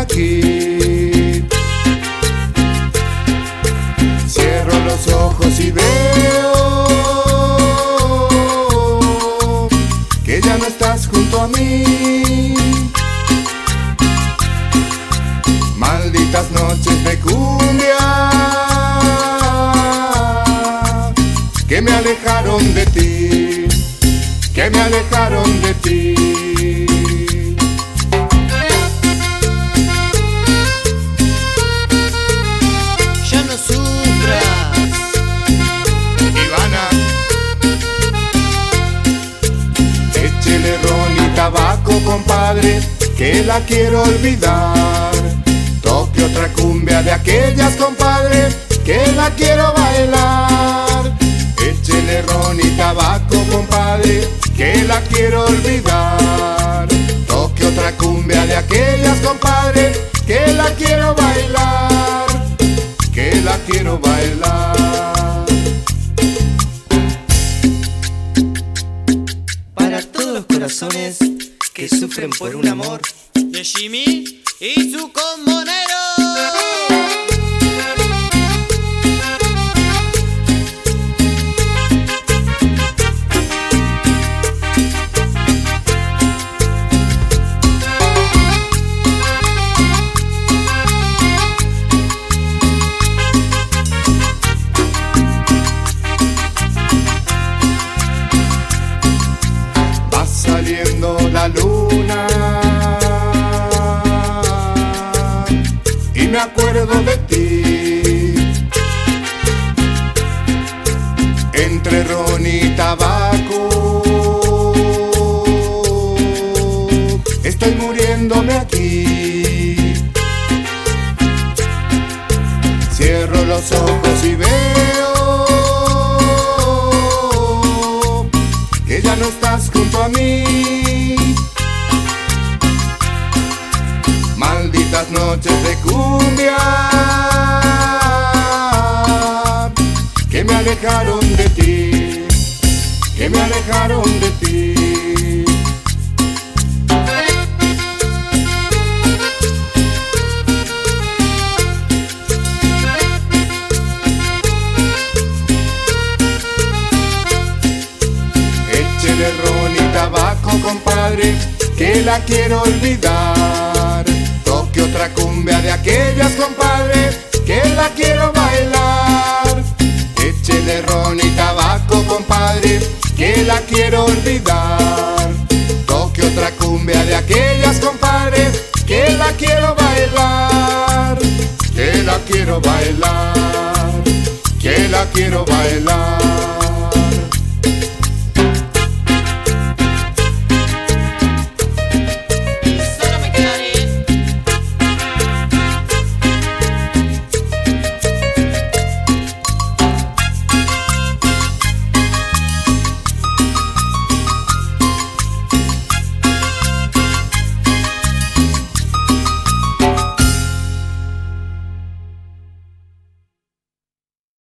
aquí. Cierro los ojos y veo que ya no estás junto a mí. Malditas noches de cumbia que me alejaron de ti, que me alejaron de ti. Ya no sufras, Ivana, échele ron y tabaco, compadre, que la quiero olvidar. Toque otra cumbia de aquellas, compadre, que la quiero bailar. Échele ron y tabaco, compadre, que la quiero olvidar. Toque otra cumbia de aquellas, compadre, que la quiero bailar, que la quiero bailar. para todos los corazones que sufren por un amor, de Jimmy y su comunero. Va saliendo la luna y me acuerdo de ti. Entre ron y tabaco estoy muriéndome aquí. Cierro los ojos y veo que ya no estás junto a mí. Malditas noches de cumbia que me alejaron de ti, que me alejaron de ti. Échele ron y tabaco, compadre, que la quiero olvidar. Toque otra cumbia de aquellas, compadre, que la quiero bailar. Échele ron y tabaco, compadre, que la quiero olvidar. Toque otra cumbia de aquellas, compadre, que la quiero bailar, que la quiero bailar, que la quiero bailar.